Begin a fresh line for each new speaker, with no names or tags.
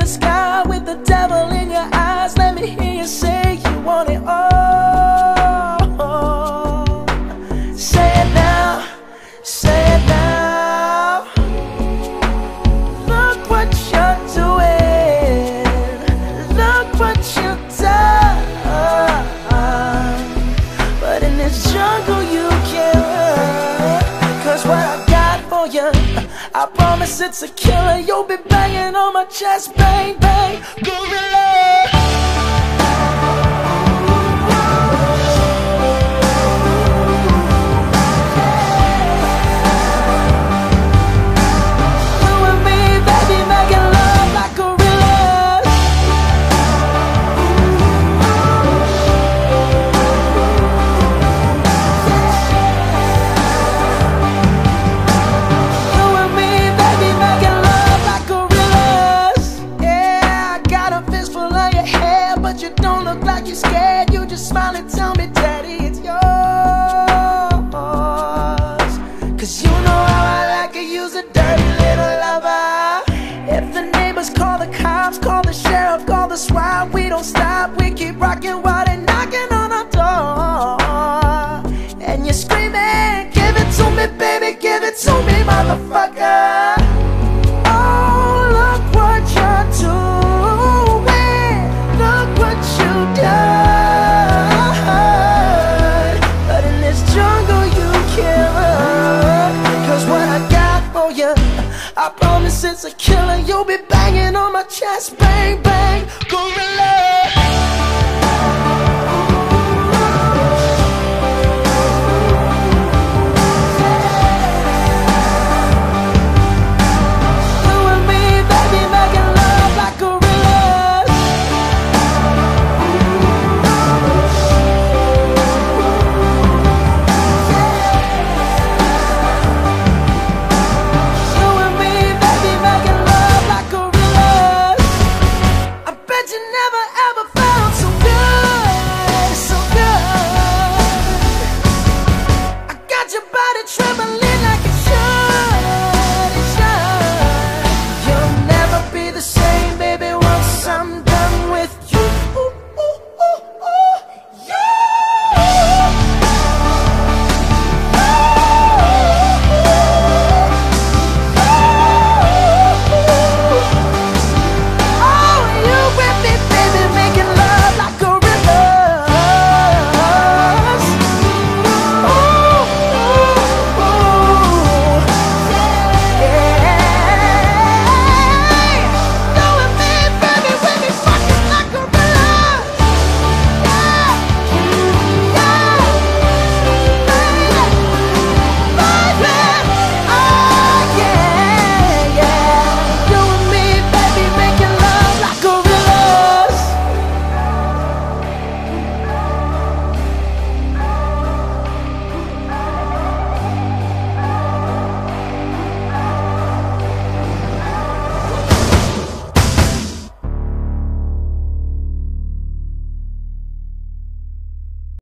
sky with the devil in your eyes. Let me hear you say you want it all. Say it now, say it now. Look what you're doing, look what you've done. But in this jungle you can't run, 'cause what I got for you, I promise it's a killer. You'll be banging on my chest, bang, bang, gorilla. You don't look like you're scared. You just smile and tell me, Daddy, it's yours. 'Cause you know how I like to use a dirty little lover. If the neighbors call the cops, call the sheriff, call the SWAT, we don't stop. We keep rocking while they're knocking on our door. And you're screaming, give it to me, baby, give it to me, motherfucker. Oh, look what you're doing. But in this jungle you can't run, 'cause what I got for you, I promise it's a killer. You'll be banging on my chest, bang,